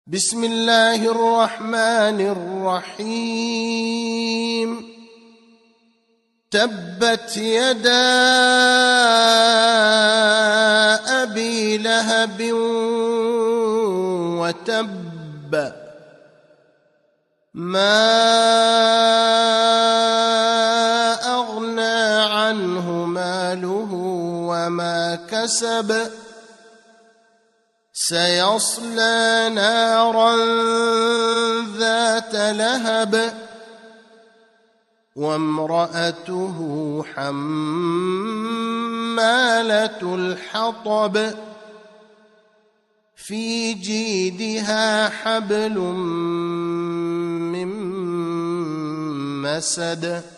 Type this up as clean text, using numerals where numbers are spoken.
بسم الله الرحمن الرحيم تبت يدا أبي لهب وتب ما أغنى عنه ماله وما كسب سيصلى نارا ذات لهب وامرأته حمالة الحطب في جيدها حبل من مسد